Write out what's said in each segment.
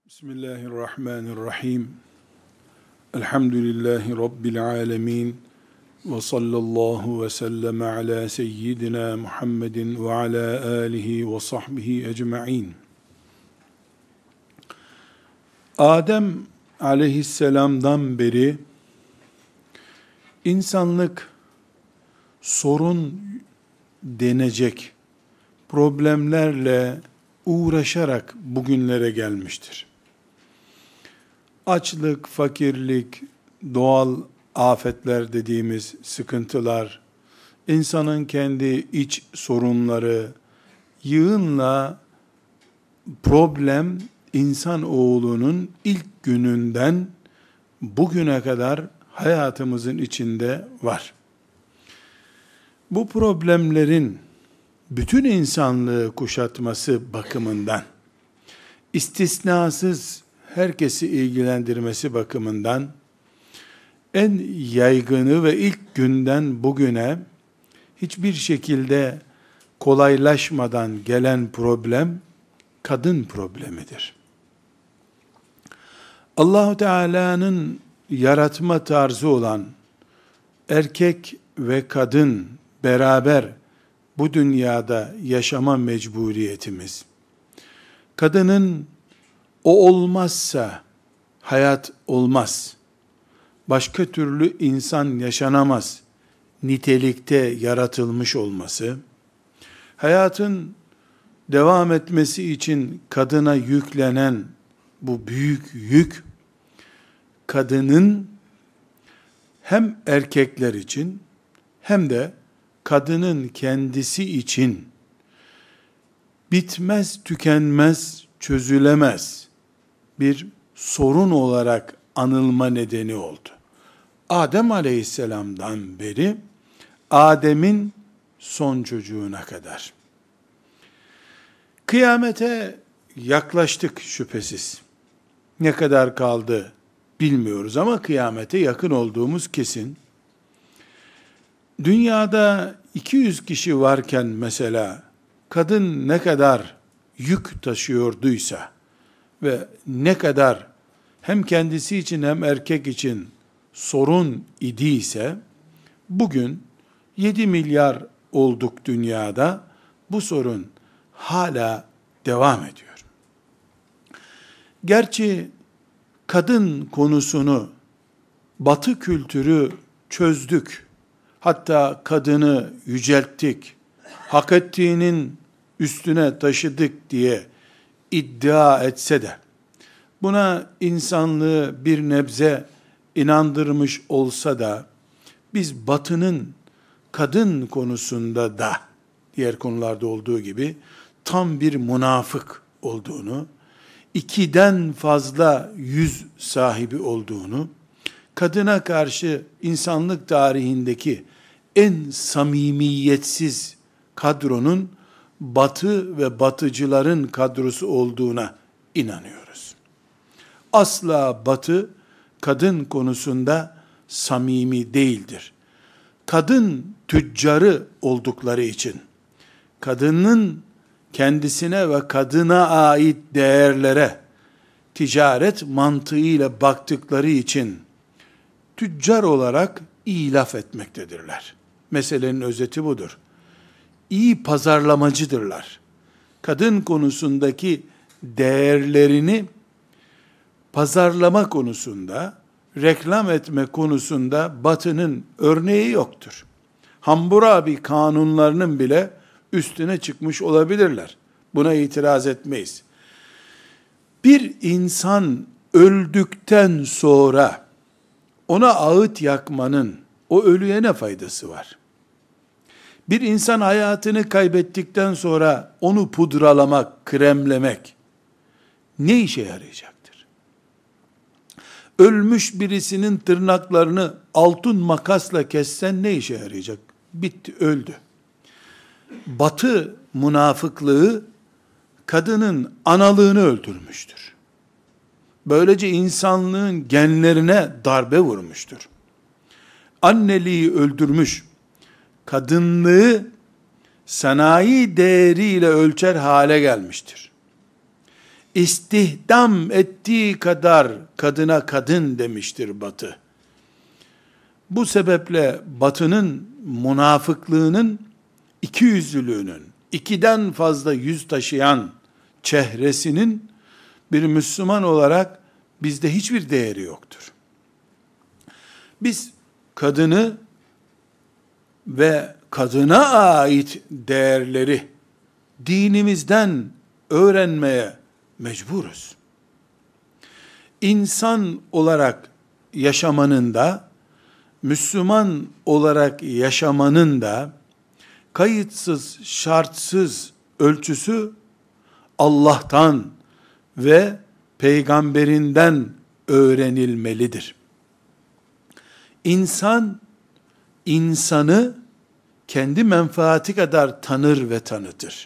Bismillahirrahmanirrahim. Elhamdülillahi Rabbil alemin. Ve sallallahu ve sellem ala seyyidina Muhammedin ve ala alihi ve sahbihi ecma'in. Adem aleyhisselamdan beri insanlık sorun denecek problemlerle uğraşarak bugünlere gelmiştir. Açlık, fakirlik, doğal afetler dediğimiz sıkıntılar, insanın kendi iç sorunları, yığınla problem insanoğlunun ilk gününden bugüne kadar hayatımızın içinde var. Bu problemlerin bütün insanlığı kuşatması bakımından, istisnasız herkesi ilgilendirmesi bakımından, en yaygını ve ilk günden bugüne hiçbir şekilde kolaylaşmadan gelen problem, kadın problemidir. Allah-u Teala'nın yaratma tarzı olan erkek ve kadın beraber bu dünyada yaşama mecburiyetimiz, kadının o olmazsa hayat olmaz, başka türlü insan yaşanamaz nitelikte yaratılmış olması, hayatın devam etmesi için kadına yüklenen bu büyük yük, kadının hem erkekler için hem de kadının kendisi için bitmez, tükenmez, çözülemez bir sorun olarak anılma nedeni oldu. Adem aleyhisselamdan beri Adem'in son çocuğuna kadar. Kıyamete yaklaştık şüphesiz. Ne kadar kaldı bilmiyoruz ama kıyamete yakın olduğumuz kesin. Dünyada 200 kişi varken mesela kadın ne kadar yük taşıyorduysa ve ne kadar hem kendisi için hem erkek için sorun idiyse, bugün 7 milyar olduk dünyada, bu sorun hala devam ediyor. Gerçi kadın konusunu, Batı kültürü çözdük, hatta kadını yücelttik, hak ettiğinin üstüne taşıdık diye iddia etse de, buna insanlığı bir nebze inandırmış olsa da, biz Batı'nın kadın konusunda da, diğer konularda olduğu gibi, tam bir münafık olduğunu, 2'den fazla yüz sahibi olduğunu, kadına karşı insanlık tarihindeki en samimiyetsiz kadronun Batı ve batıcıların kadrosu olduğuna inanıyoruz. Asla Batı kadın konusunda samimi değildir. Kadın tüccarı oldukları için, kadının kendisine ve kadına ait değerlere ticaret mantığıyla baktıkları için tüccar olarak iyi laf etmektedirler. Meselenin özeti budur. İyi pazarlamacıdırlar. Kadın konusundaki değerlerini pazarlama konusunda, reklam etme konusunda Batı'nın örneği yoktur. Hammurabi kanunlarının bile üstüne çıkmış olabilirler. Buna itiraz etmeyiz. Bir insan öldükten sonra ona ağıt yakmanın o ölüye ne faydası var? Bir insan hayatını kaybettikten sonra onu pudralamak, kremlemek ne işe yarayacaktır? Ölmüş birisinin tırnaklarını altın makasla kessen ne işe yarayacak? Bitti, öldü. Batı münafıklığı kadının analığını öldürmüştür. Böylece insanlığın genlerine darbe vurmuştur. Anneliği öldürmüş, kadınlığı sanayi değeriyle ölçer hale gelmiştir. İstihdam ettiği kadar kadına kadın demiştir Batı. Bu sebeple Batı'nın münafıklığının, ikiyüzlülüğünün, ikiden fazla yüz taşıyan çehresinin bir Müslüman olarak bizde hiçbir değeri yoktur. Biz kadını ve kadına ait değerleri dinimizden öğrenmeye mecburuz. İnsan olarak yaşamanın da, Müslüman olarak yaşamanın da kayıtsız, şartsız ölçüsü Allah'tan ve peygamberinden öğrenilmelidir. İnsan, insanı kendi menfaati kadar tanır ve tanıtır.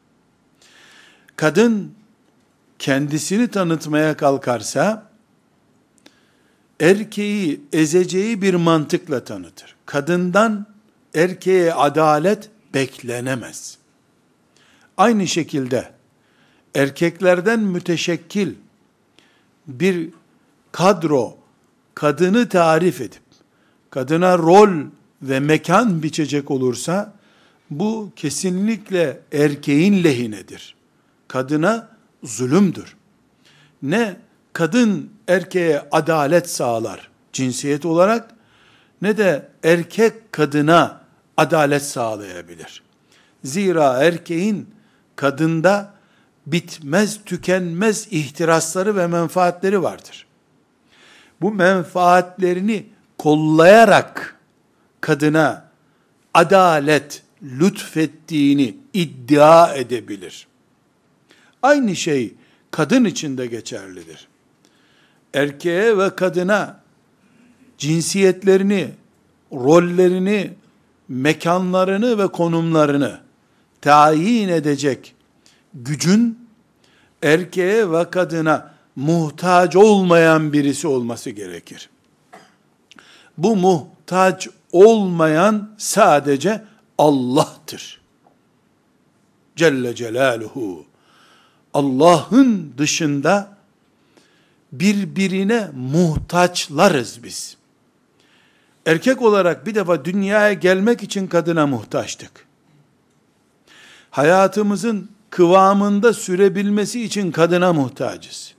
Kadın, kendisini tanıtmaya kalkarsa, erkeği ezeceği bir mantıkla tanıtır. Kadından erkeğe adalet beklenemez. Aynı şekilde, erkeklerden müteşekkil bir kadro, kadını tarif edip, kadına rol ve mekan biçecek olursa, bu kesinlikle erkeğin lehinedir. Kadına zulümdür. Ne kadın erkeğe adalet sağlar cinsiyet olarak, ne de erkek kadına adalet sağlayabilir. Zira erkeğin kadında bitmez tükenmez ihtirasları ve menfaatleri vardır. Bu menfaatlerini kollayarak kadına adalet lütfettiğini iddia edebilir. Aynı şey kadın için de geçerlidir. Erkeğe ve kadına cinsiyetlerini, rollerini, mekanlarını ve konumlarını tayin edecek gücün erkeğe ve kadına muhtaç olmayan birisi olması gerekir. Bu muhtaç olmayan sadece Allah'tır. Celle Celaluhu. Allah'ın dışında birbirine muhtaçlarız biz. Erkek olarak bir defa dünyaya gelmek için kadına muhtaçtık. Hayatımızın kıvamında sürebilmesi için kadına muhtacız.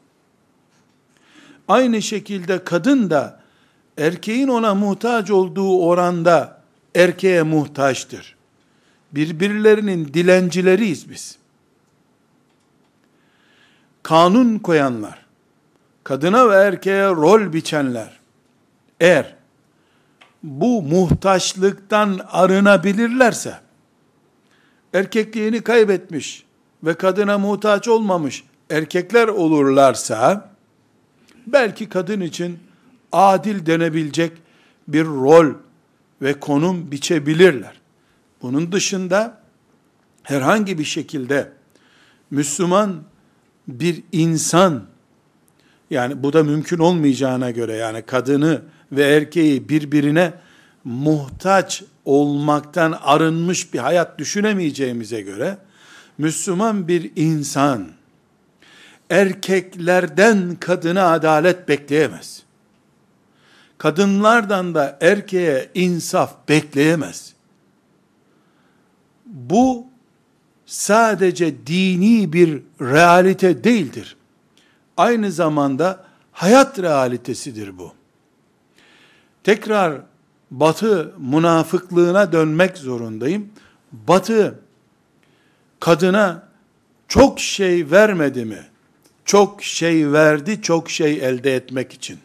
Aynı şekilde kadın da erkeğin ona muhtaç olduğu oranda erkeğe muhtaçtır. Birbirlerinin dilencileriyiz biz. Kanun koyanlar, kadına ve erkeğe rol biçenler, eğer bu muhtaçlıktan arınabilirlerse, erkekliğini kaybetmiş ve kadına muhtaç olmamış erkekler olurlarsa, belki kadın için adil denebilecek bir rol ve konum biçebilirler. Bunun dışında herhangi bir şekilde Müslüman bir insan, yani bu da mümkün olmayacağına göre, yani kadını ve erkeği birbirine muhtaç olmaktan arınmış bir hayat düşünemeyeceğimize göre, Müslüman bir insan erkeklerden kadına adalet bekleyemez. Kadınlardan da erkeğe insaf bekleyemez. Bu sadece dini bir realite değildir. Aynı zamanda hayat realitesidir bu. Tekrar Batı münafıklığına dönmek zorundayım. Batı kadına çok şey vermedi mi? Çok şey verdi, çok şey elde etmek için.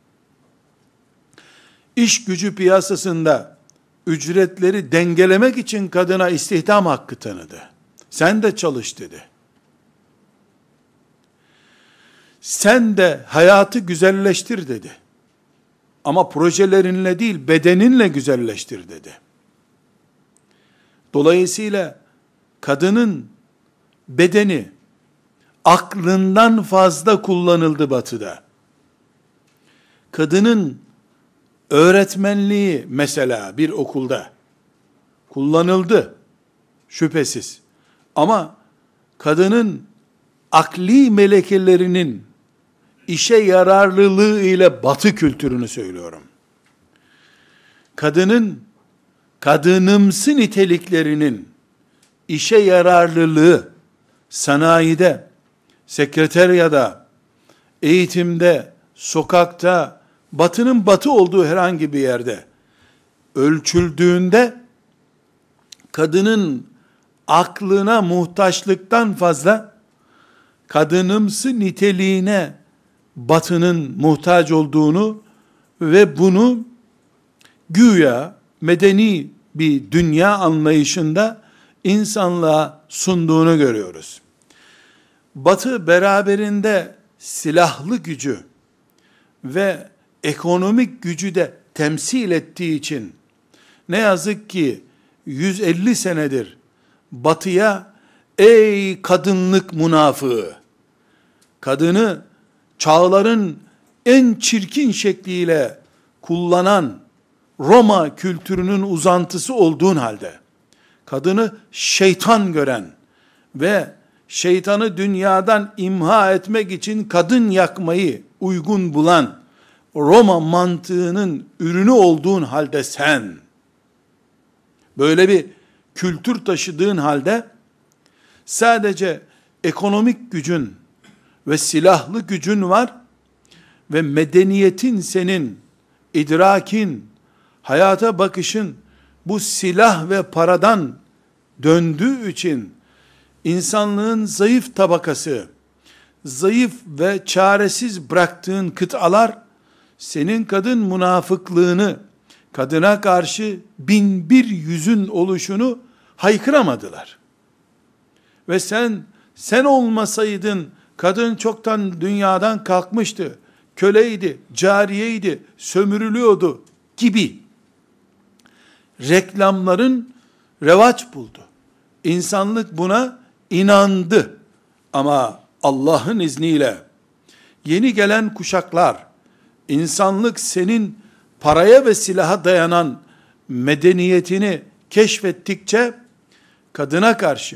İş gücü piyasasında ücretleri dengelemek için kadına istihdam hakkı tanıdı. Sen de çalış dedi. Sen de hayatı güzelleştir dedi. Ama projelerinle değil, bedeninle güzelleştir dedi. Dolayısıyla kadının bedeni aklından fazla kullanıldı Batı'da. Kadının öğretmenliği mesela bir okulda kullanıldı şüphesiz. Ama kadının akli melekelerinin işe yararlılığı ile Batı kültürünü söylüyorum. Kadının kadınımsı niteliklerinin işe yararlılığı sanayide, sekreteryada, eğitimde, sokakta, Batı'nın batı olduğu herhangi bir yerde ölçüldüğünde kadının aklına muhtaçlıktan fazla kadınımsı niteliğine Batı'nın muhtaç olduğunu ve bunu güya medeni bir dünya anlayışında insanlığa sunduğunu görüyoruz. Batı beraberinde silahlı gücü ve ekonomik gücü de temsil ettiği için ne yazık ki 150 senedir Batı'ya ey kadınlık münafığı, kadını çağların en çirkin şekliyle kullanan Roma kültürünün uzantısı olduğun halde, kadını şeytan gören ve şeytanı dünyadan imha etmek için kadın yakmayı uygun bulan Roma mantığının ürünü olduğun halde sen, böyle bir kültür taşıdığın halde, sadece ekonomik gücün ve silahlı gücün var ve medeniyetin senin, idrakin, hayata bakışın bu silah ve paradan döndüğü için insanlığın zayıf tabakası, zayıf ve çaresiz bıraktığın kıtalar senin kadın münafıklığını, kadına karşı bin bir yüzün oluşunu haykıramadılar. Ve sen olmasaydın kadın çoktan dünyadan kalkmıştı, köleydi, cariyeydi, sömürülüyordu gibi reklamların revaç buldu. İnsanlık buna inandı. Ama Allah'ın izniyle yeni gelen kuşaklar, insanlık senin paraya ve silaha dayanan medeniyetini keşfettikçe kadına karşı,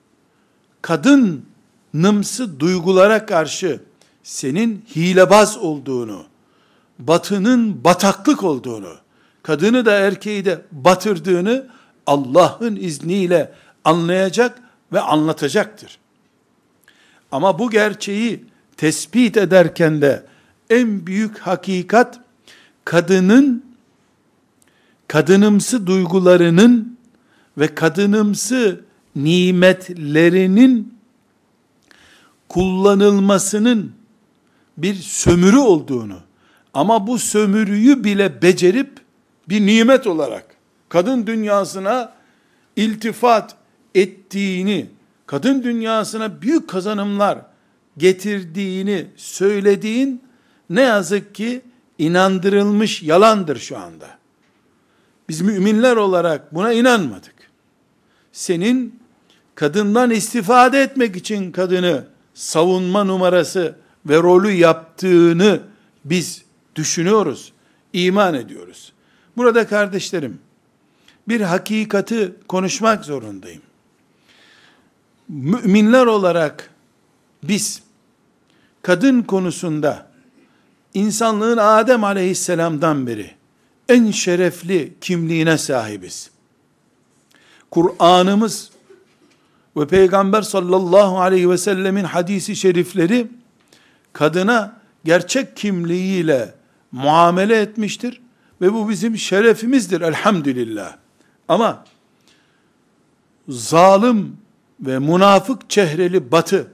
kadınımsı duygulara karşı senin hilebaz olduğunu, Batı'nın bataklık olduğunu, kadını da erkeği de batırdığını Allah'ın izniyle anlayacak ve anlatacaktır. Ama bu gerçeği tespit ederken de en büyük hakikat kadının kadınımsı duygularının ve kadınımsı nimetlerinin kullanılmasının bir sömürü olduğunu, ama bu sömürüyü bile becerip bir nimet olarak kadın dünyasına iltifat ettiğini, kadın dünyasına büyük kazanımlar getirdiğini söylediğin ne yazık ki inandırılmış yalandır şu anda. Biz müminler olarak buna inanmadık. Senin kadından istifade etmek için kadını savunma numarası ve rolü yaptığını biz düşünüyoruz, iman ediyoruz. Burada kardeşlerim, bir hakikati konuşmak zorundayım. Müminler olarak biz kadın konusunda insanlığın Adem aleyhisselamdan beri en şerefli kimliğine sahibiz. Kur'an'ımız ve Peygamber sallallahu aleyhi ve sellemin hadisi şerifleri kadına gerçek kimliğiyle muamele etmiştir ve bu bizim şerefimizdir elhamdülillah. Ama zalim ve münafık çehreli Batı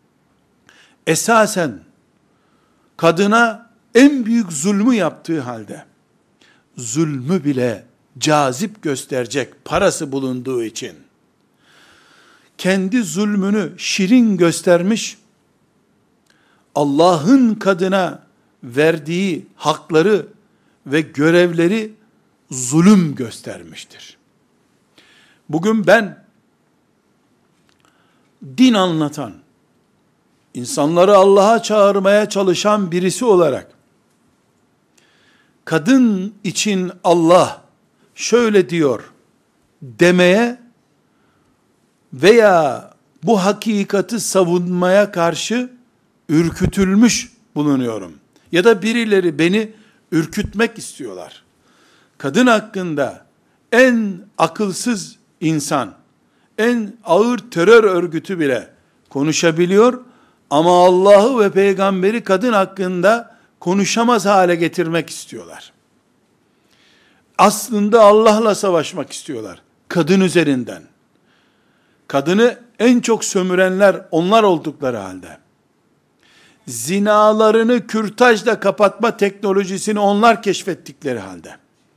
esasen kadına en büyük zulmü yaptığı halde zulmü bile cazip gösterecek parası bulunduğu için kendi zulmünü şirin göstermiş, Allah'ın kadına verdiği hakları ve görevleri zulüm göstermiştir. Bugün ben din anlatan, insanları Allah'a çağırmaya çalışan birisi olarak kadın için Allah şöyle diyor demeye veya bu hakikati savunmaya karşı ürkütülmüş bulunuyorum. Ya da birileri beni ürkütmek istiyorlar. Kadın hakkında en akılsız insan, en ağır terör örgütü bile konuşabiliyor ama Allah'ı ve peygamberi kadın hakkında konuşamaz hale getirmek istiyorlar. Aslında Allah'la savaşmak istiyorlar. Kadın üzerinden. Kadını en çok sömürenler onlar oldukları halde. Zinalarını kürtajla kapatma teknolojisini onlar keşfettikleri halde.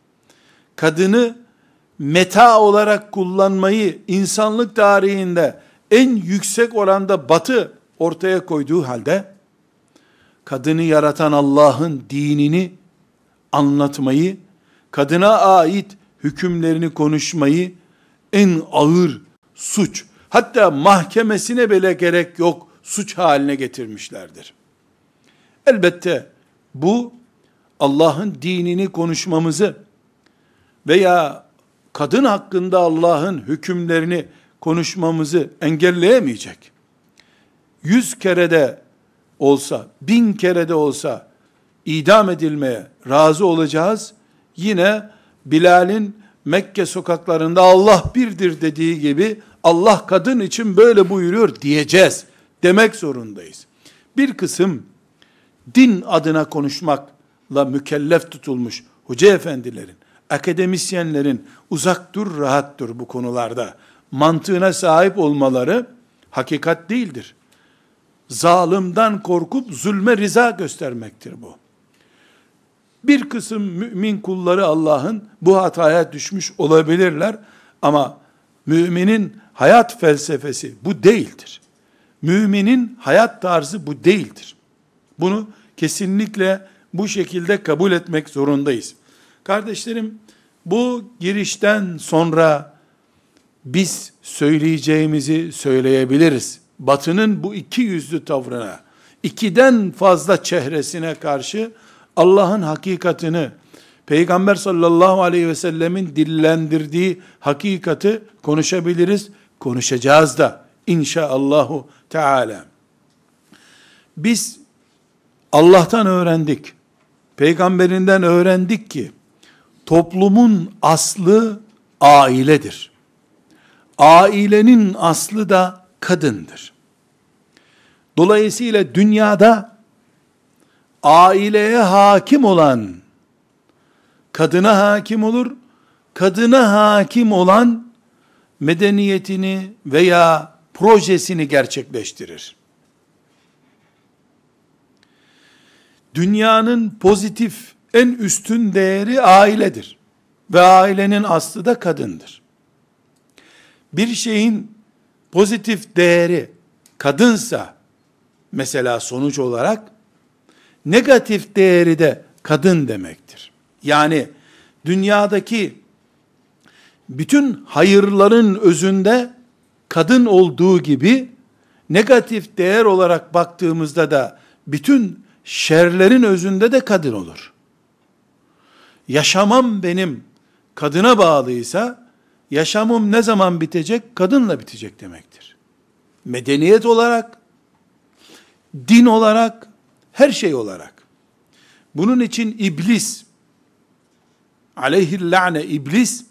Kadını meta olarak kullanmayı insanlık tarihinde en yüksek oranda Batı ortaya koyduğu halde, kadını yaratan Allah'ın dinini anlatmayı, kadına ait hükümlerini konuşmayı en ağır suç, hatta mahkemesine bile gerek yok suç haline getirmişlerdir. Elbette bu Allah'ın dinini konuşmamızı veya kadın hakkında Allah'ın hükümlerini konuşmamızı engelleyemeyecek. 100 kere de olsa, 1000 kere de olsa idam edilmeye razı olacağız. Yine Bilal'in Mekke sokaklarında Allah birdir dediği gibi Allah kadın için böyle buyuruyor diyeceğiz. Demek zorundayız. Bir kısım din adına konuşmakla mükellef tutulmuş hoca efendilerin, akademisyenlerin uzak dur, rahat dur bu konularda mantığına sahip olmaları hakikat değildir. Zalimden korkup zulme rıza göstermektir bu. Bir kısım mümin kulları Allah'ın bu hataya düşmüş olabilirler ama müminin hayat felsefesi bu değildir. Müminin hayat tarzı bu değildir. Bunu kesinlikle bu şekilde kabul etmek zorundayız. Kardeşlerim, bu girişten sonra biz söyleyeceğimizi söyleyebiliriz. Batı'nın bu iki yüzlü tavrına, ikiden fazla çehresine karşı Allah'ın hakikatini, Peygamber sallallahu aleyhi ve sellemin dillendirdiği hakikati konuşabiliriz, konuşacağız da inşaallahu teala. Biz Allah'tan öğrendik, peygamberinden öğrendik ki toplumun aslı ailedir. Ailenin aslı da kadındır. Dolayısıyla dünyada aileye hakim olan kadına hakim olur, kadına hakim olan medeniyetini veya projesini gerçekleştirir. Dünyanın pozitif en üstün değeri ailedir. Ve ailenin aslı da kadındır. Bir şeyin pozitif değeri kadınsa, mesela sonuç olarak, negatif değeri de kadın demektir. Yani dünyadaki bütün hayırların özünde kadın olduğu gibi, negatif değer olarak baktığımızda da bütün şerlerin özünde de kadın olur. Yaşamam benim kadına bağlıysa, yaşamım ne zaman bitecek? Kadınla bitecek demektir. Medeniyet olarak, din olarak, her şey olarak. Bunun için iblis, aleyhillâne iblis,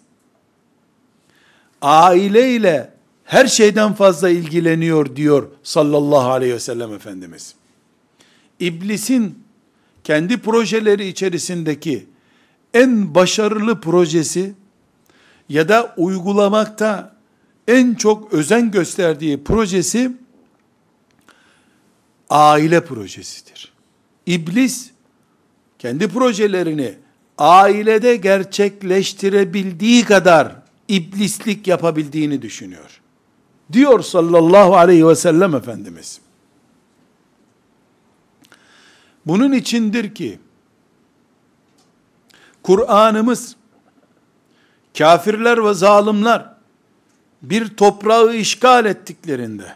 aileyle her şeyden fazla ilgileniyor diyor sallallahu aleyhi ve sellem Efendimiz. İblisin kendi projeleri içerisindeki en başarılı projesi ya da uygulamakta en çok özen gösterdiği projesi aile projesidir. İblis kendi projelerini ailede gerçekleştirebildiği kadar iblislik yapabildiğini düşünüyor. Diyor sallallahu aleyhi ve sellem Efendimiz. Bunun içindir ki Kur'an'ımız kafirler ve zalimler bir toprağı işgal ettiklerinde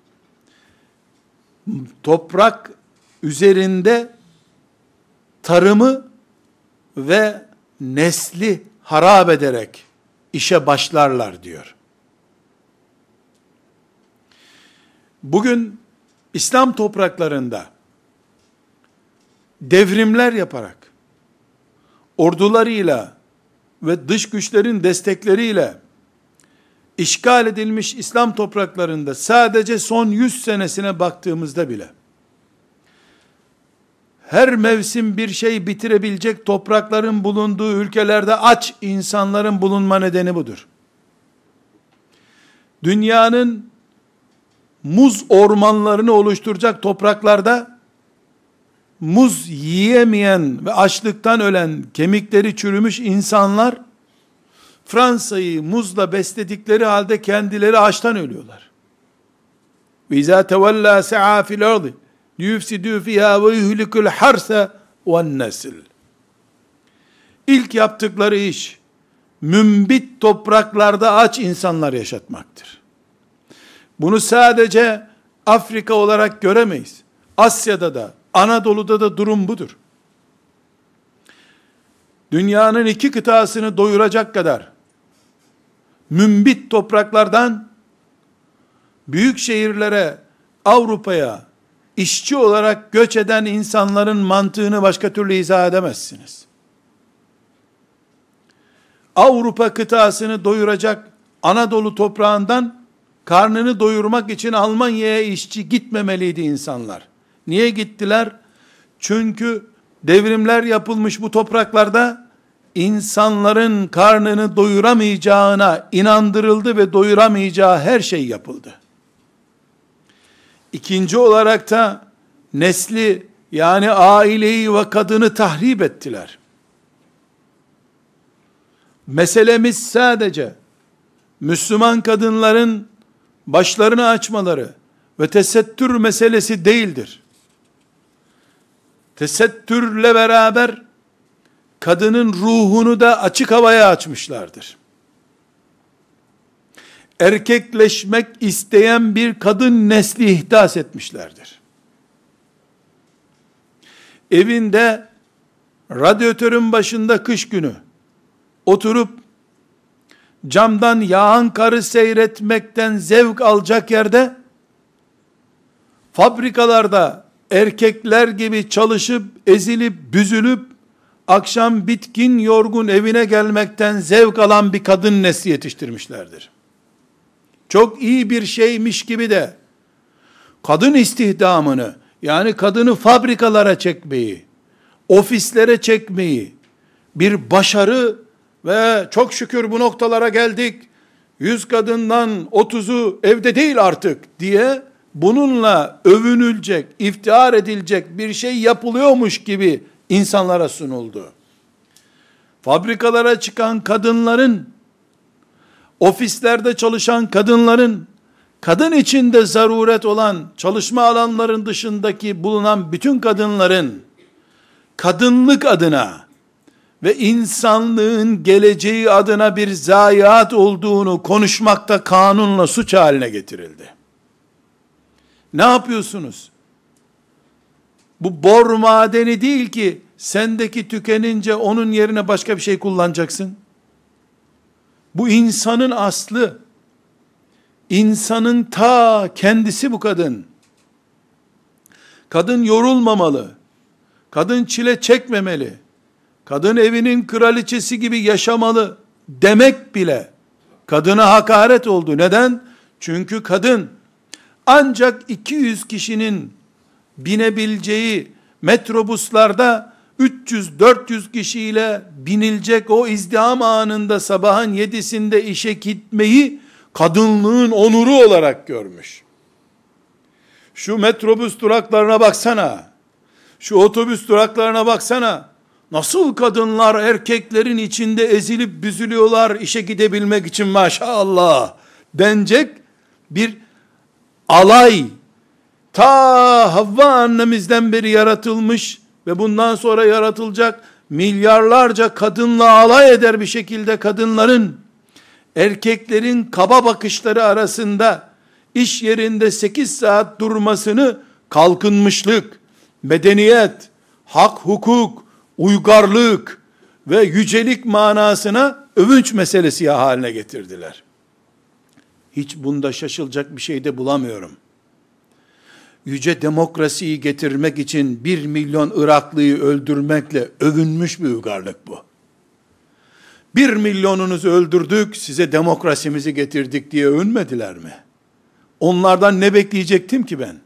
toprak üzerinde tarımı ve nesli harap ederek işe başlarlar diyor. bugün İslam topraklarında devrimler yaparak, ordularıyla ve dış güçlerin destekleriyle işgal edilmiş İslam topraklarında sadece son 100 senesine baktığımızda bile her mevsim bir şey bitirebilecek toprakların bulunduğu ülkelerde aç insanların bulunma nedeni budur. Dünyanın muz ormanlarını oluşturacak topraklarda muz yiyemeyen ve açlıktan ölen, kemikleri çürümüş insanlar Fransa'yı muzla besledikleri halde kendileri açtan ölüyorlar. Ve izâ tevellâ se'â fil ardı liyufsidû fîhâ ve yuhlikul harsa ven nesil. İlk yaptıkları iş mümbit topraklarda aç insanlar yaşatmaktır. Bunu sadece Afrika olarak göremeyiz. Asya'da da, Anadolu'da da durum budur. Dünyanın 2 kıtasını doyuracak kadar mümbit topraklardan büyük şehirlere, Avrupa'ya işçi olarak göç eden insanların mantığını başka türlü izah edemezsiniz. Avrupa kıtasını doyuracak Anadolu toprağından karnını doyurmak için Almanya'ya işçi gitmemeliydi insanlar. Niye gittiler? Çünkü devrimler yapılmış bu topraklarda insanların karnını doyuramayacağına inandırıldı ve doyuramayacağı her şey yapıldı. İkinci olarak da nesli, yani aileyi ve kadını tahrip ettiler. Meselemiz sadece Müslüman kadınların başlarını açmaları ve tesettür meselesi değildir. Tesettürle beraber kadının ruhunu da açık havaya açmışlardır. Erkekleşmek isteyen bir kadın nesli ihdas etmişlerdir. Evinde radyatörün başında kış günü oturup camdan yağan karı seyretmekten zevk alacak yerde fabrikalarda erkekler gibi çalışıp ezilip büzülüp akşam bitkin yorgun evine gelmekten zevk alan bir kadın nesli yetiştirmişlerdir. Çok iyi bir şeymiş gibi de kadın istihdamını, yani kadını fabrikalara çekmeyi, ofislere çekmeyi bir başarı ve çok şükür bu noktalara geldik, 100 kadından 30'u evde değil artık diye bununla övünülecek, iftihar edilecek bir şey yapılıyormuş gibi insanlara sunuldu. Fabrikalara çıkan kadınların, ofislerde çalışan kadınların, kadın içinde zaruret olan çalışma alanların dışındaki bulunan bütün kadınların kadınlık adına ve insanlığın geleceği adına bir zayiat olduğunu konuşmakta kanunla suç haline getirildi. Ne yapıyorsunuz? Bu bor madeni değil ki sendeki tükenince onun yerine başka bir şey kullanacaksın. Bu insanın aslı. İnsanın ta kendisi bu kadın. Kadın yorulmamalı. Kadın çile çekmemeli. Kadın evinin kraliçesi gibi yaşamalı demek bile kadına hakaret oldu. Neden? Çünkü kadın ancak 200 kişinin binebileceği metrobuslarda 300-400 kişiyle binilecek o izdiham anında sabahın 7'sinde işe gitmeyi kadınlığın onuru olarak görmüş. Şu metrobüs duraklarına baksana. Şu otobüs duraklarına baksana. Nasıl kadınlar erkeklerin içinde ezilip büzülüyorlar işe gidebilmek için maşallah denecek bir alay. Ta Havva annemizden beri yaratılmış ve bundan sonra yaratılacak milyarlarca kadınla alay eder bir şekilde kadınların erkeklerin kaba bakışları arasında iş yerinde 8 saat durmasını kalkınmışlık, medeniyet, hak, hukuk, uygarlık ve yücelik manasına övünç meselesi haline getirdiler. Hiç bunda şaşılacak bir şey de bulamıyorum. yüce demokrasiyi getirmek için 1 milyon Iraklıyı öldürmekle övünmüş bir uygarlık bu. 1 milyonunuzu öldürdük, size demokrasimizi getirdik diye övünmediler mi? Onlardan ne bekleyecektim ki ben?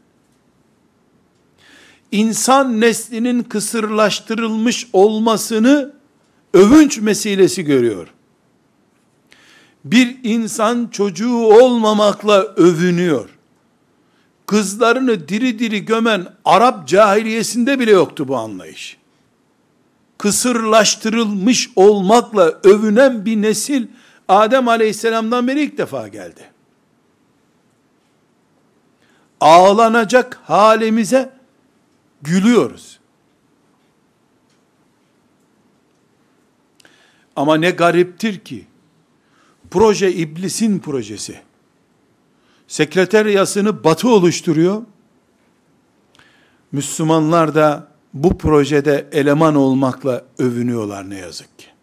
İnsan neslinin kısırlaştırılmış olmasını övünç meselesi görüyor. Bir insan çocuğu olmamakla övünüyor. Kızlarını diri diri gömen Arap cahiliyesinde bile yoktu bu anlayış. Kısırlaştırılmış olmakla övünen bir nesil Adem Aleyhisselam'dan beri ilk defa geldi. Ağlanacak halimize gülüyoruz. Ama ne gariptir ki, proje iblisin projesi. Sekreteryasını Batı oluşturuyor. Müslümanlar da bu projede eleman olmakla övünüyorlar ne yazık ki.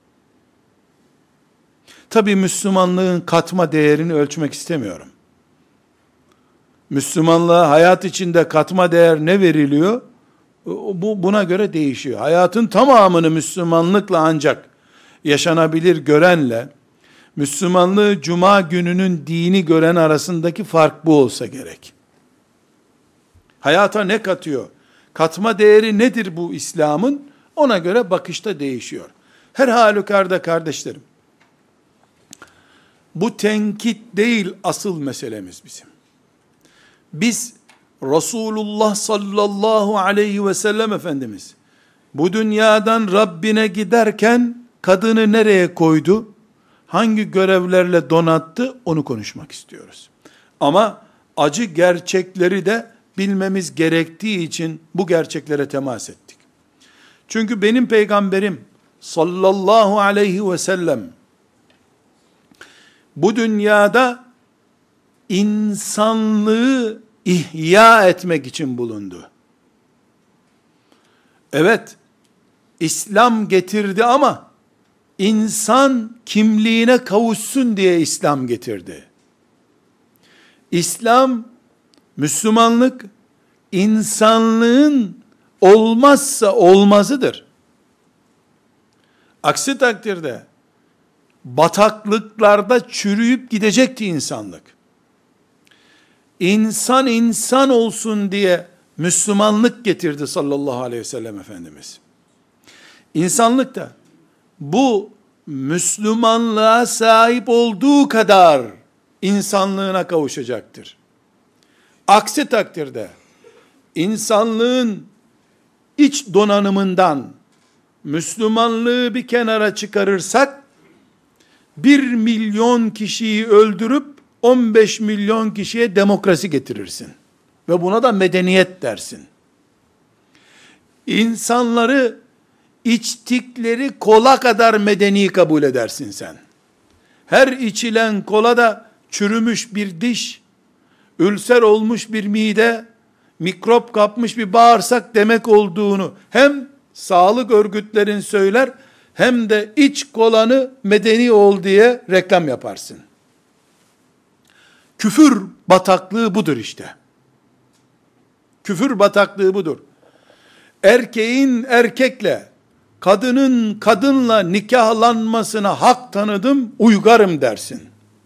Tabii Müslümanlığın katma değerini ölçmek istemiyorum. Müslümanlığa hayat içinde katma değer ne veriliyor? Buna göre değişiyor. Hayatın tamamını Müslümanlıkla ancak yaşanabilir görenle, Müslümanlığı Cuma gününün dini gören arasındaki fark bu olsa gerek. Hayata ne katıyor? Katma değeri nedir bu İslam'ın? Ona göre bakışta değişiyor. Her halükarda kardeşlerim, bu tenkit değil asıl meselemiz bizim. Biz Resulullah sallallahu aleyhi ve sellem Efendimiz bu dünyadan Rabbine giderken kadını nereye koydu? Hangi görevlerle donattı? Onu konuşmak istiyoruz. Ama acı gerçekleri de bilmemiz gerektiği için bu gerçeklere temas ettik. Çünkü benim peygamberim sallallahu aleyhi ve sellem bu dünyada insanlığı ihya etmek için bulundu. Evet, İslam getirdi ama insan kimliğine kavuşsun diye İslam getirdi. İslam, Müslümanlık, insanlığın olmazsa olmazıdır. Aksi takdirde, bataklıklarda çürüyüp gidecekti insanlık. İnsan insan olsun diye Müslümanlık getirdi sallallahu aleyhi ve sellem Efendimiz. İnsanlık da bu Müslümanlığa sahip olduğu kadar insanlığına kavuşacaktır. Aksi takdirde insanlığın iç donanımından Müslümanlığı bir kenara çıkarırsak 1 milyon kişiyi öldürüp 15 milyon kişiye demokrasi getirirsin. Ve buna da medeniyet dersin. İnsanları içtikleri kola kadar medeni kabul edersin sen. Her içilen kola da çürümüş bir diş, ülser olmuş bir mide, mikrop kapmış bir bağırsak demek olduğunu hem sağlık örgütlerin söyler, hem de iç kolanı medeni ol diye reklam yaparsın. Küfür bataklığı budur işte. Küfür bataklığı budur. Erkeğin erkekle, kadının kadınla nikahlanmasına hak tanıdım, uygarım dersin.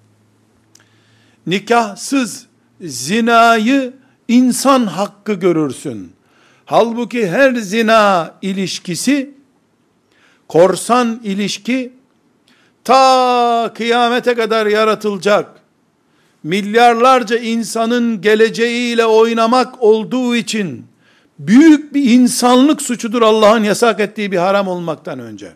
Nikahsız zinayı insan hakkı görürsün. Halbuki her zina ilişkisi, korsan ilişki, ta kıyamete kadar yaratılacak, milyarlarca insanın geleceğiyle oynamak olduğu için, büyük bir insanlık suçudur Allah'ın yasak ettiği bir haram olmaktan önce.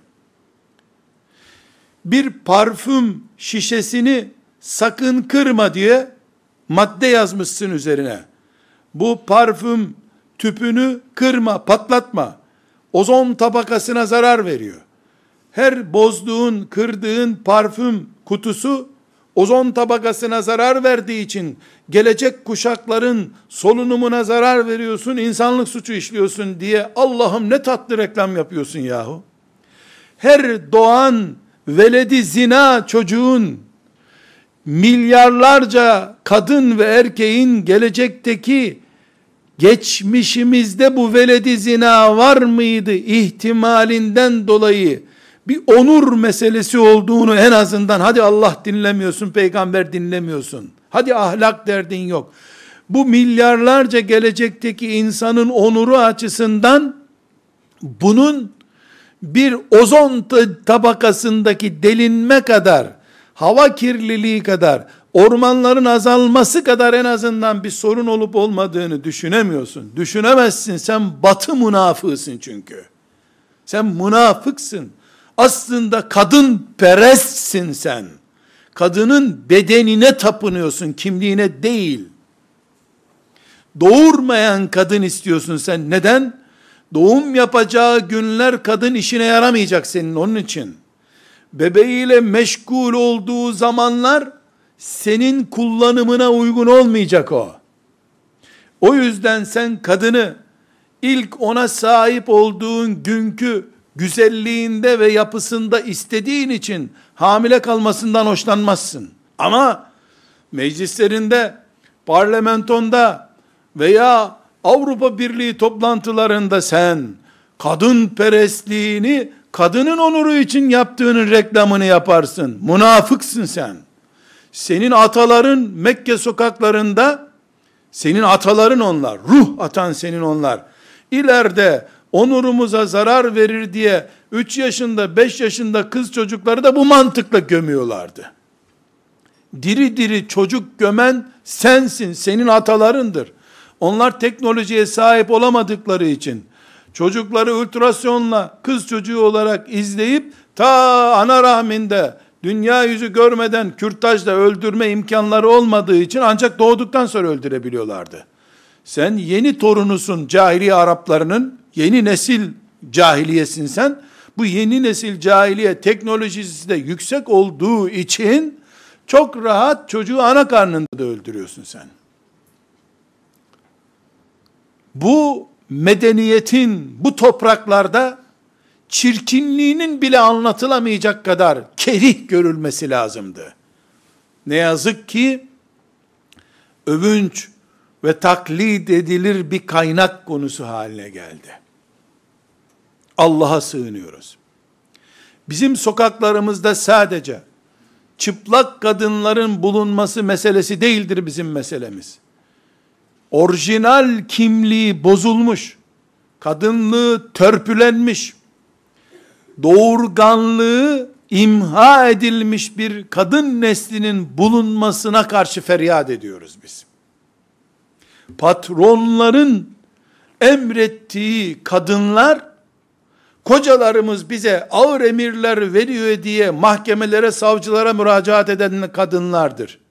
Bir parfüm şişesini sakın kırma diye madde yazmışsın üzerine. Bu parfüm tüpünü kırma, patlatma. Ozon tabakasına zarar veriyor. Her bozduğun, kırdığın parfüm kutusu ozon tabakasına zarar verdiği için gelecek kuşakların solunumuna zarar veriyorsun, insanlık suçu işliyorsun diye Allah'ım ne tatlı reklam yapıyorsun yahu. Her doğan veledi zina çocuğun milyarlarca kadın ve erkeğin gelecekteki geçmişimizde bu veledi zina var mıydı ihtimalinden dolayı bir onur meselesi olduğunu en azından, hadi Allah dinlemiyorsun, peygamber dinlemiyorsun, hadi ahlak derdin yok. Bu milyarlarca gelecekteki insanın onuru açısından bunun bir ozon tabakasındaki delinme kadar, hava kirliliği kadar, ormanların azalması kadar en azından bir sorun olup olmadığını düşünemiyorsun. Düşünemezsin, sen batı münafığısın çünkü. Sen münafıksın. Aslında kadın perestsin sen. Kadının bedenine tapınıyorsun, kimliğine değil. Doğurmayan kadın istiyorsun sen. Neden? Doğum yapacağı günler kadın işine yaramayacak senin, onun için. Bebeğiyle meşgul olduğu zamanlar senin kullanımına uygun olmayacak o. O yüzden sen kadını ilk ona sahip olduğun günkü güzelliğinde ve yapısında istediğin için hamile kalmasından hoşlanmazsın. Ama meclislerinde, parlamentonda veya Avrupa Birliği toplantılarında sen kadın perestliğini kadının onuru için yaptığının reklamını yaparsın. Münafıksın sen. Senin ataların Mekke sokaklarında, senin ataların onlar, ruh atan senin onlar. İleride onurumuza zarar verir diye 3 yaşında 5 yaşında kız çocukları da bu mantıkla gömüyorlardı. Diri diri çocuk gömen sensin, senin atalarındır. Onlar teknolojiye sahip olamadıkları için çocukları ultrasyonla kız çocuğu olarak izleyip ta ana rahminde dünya yüzü görmeden kürtajla öldürme imkanları olmadığı için ancak doğduktan sonra öldürebiliyorlardı. Sen yeni torunusun cahiliye Araplarının, yeni nesil cahiliyesin sen. Bu yeni nesil cahiliye teknolojisi de yüksek olduğu için çok rahat çocuğu ana karnında da öldürüyorsun sen. Bu medeniyetin bu topraklarda çirkinliğinin bile anlatılamayacak kadar kerih görülmesi lazımdı. Ne yazık ki övünç ve taklit edilir bir kaynak konusu haline geldi. Allah'a sığınıyoruz. Bizim sokaklarımızda sadece çıplak kadınların bulunması meselesi değildir bizim meselemiz. Orijinal kimliği bozulmuş, kadınlığı törpülenmiş, doğurganlığı imha edilmiş bir kadın neslinin bulunmasına karşı feryat ediyoruz biz. Patronların emrettiği kadınlar, kocalarımız bize ağır emirler veriyor diye mahkemelere, savcılara müracaat eden kadınlardır.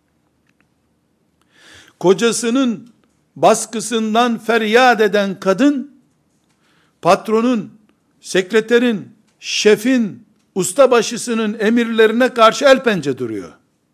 Kocasının baskısından feryat eden kadın, patronun, sekreterin, şefin, ustabaşısının emirlerine karşı el pençe duruyor.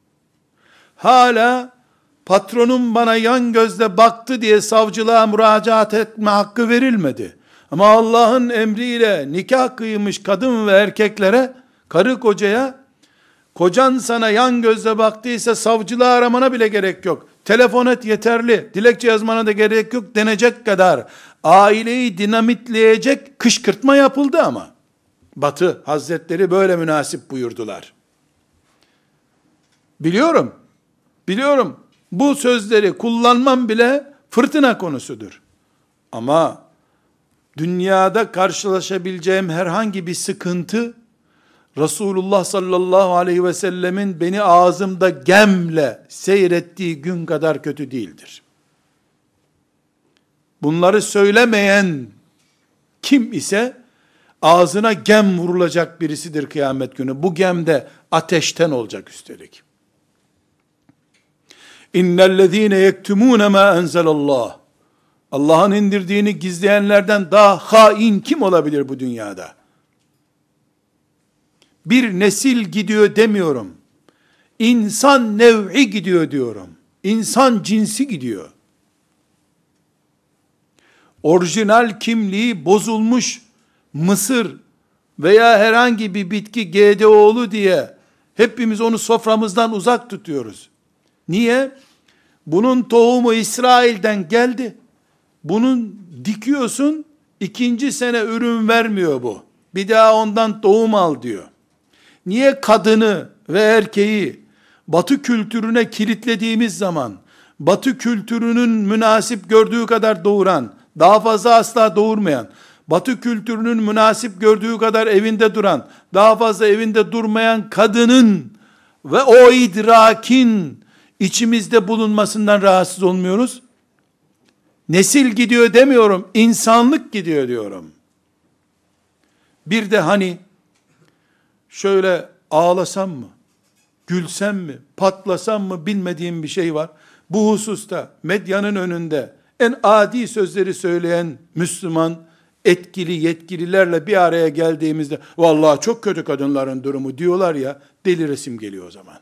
Hala patronum bana yan gözle baktı diye savcılığa müracaat etme hakkı verilmedi. Ama Allah'ın emriyle nikah kıymış kadın ve erkeklere, karı kocaya, kocan sana yan gözle baktıysa savcılığı aramana bile gerek yok. Telefon et yeterli, dilekçe yazmana da gerek yok denecek kadar aileyi dinamitleyecek kışkırtma yapıldı ama. Batı Hazretleri böyle münasip buyurdular. Biliyorum. Bu sözleri kullanmam bile fırtına konusudur. Ama dünyada karşılaşabileceğim herhangi bir sıkıntı, Resulullah sallallahu aleyhi ve sellemin beni ağzımda gemle seyrettiği gün kadar kötü değildir. Bunları söylemeyen kim ise ağzına gem vurulacak birisidir kıyamet günü. Bu gem de ateşten olacak üstelik. İnnellezîne yektumûne mâ enzelallah. Allah'ın indirdiğini gizleyenlerden daha hain kim olabilir bu dünyada? Bir nesil gidiyor demiyorum. İnsan nev'i gidiyor diyorum. İnsan cinsi gidiyor. Orijinal kimliği bozulmuş mısır veya herhangi bir bitki GDO'lu diye hepimiz onu soframızdan uzak tutuyoruz. Niye? Bunun tohumu İsrail'den geldi. Bunun dikiyorsun, ikinci sene ürün vermiyor bu. Bir daha ondan tohum al diyor. Niye kadını ve erkeği Batı kültürüne kilitlediğimiz zaman, Batı kültürünün münasip gördüğü kadar doğuran, daha fazla asla doğurmayan, Batı kültürünün münasip gördüğü kadar evinde duran, daha fazla evinde durmayan kadının ve o idrakin içimizde bulunmasından rahatsız olmuyoruz? Nesil gidiyor demiyorum, insanlık gidiyor diyorum. Bir de hani şöyle ağlasam mı, gülsem mi, patlasam mı bilmediğim bir şey var. Bu hususta medyanın önünde en adi sözleri söyleyen Müslüman etkili yetkililerle bir araya geldiğimizde vallahi çok kötü kadınların durumu diyorlar ya, deli resim geliyor o zaman.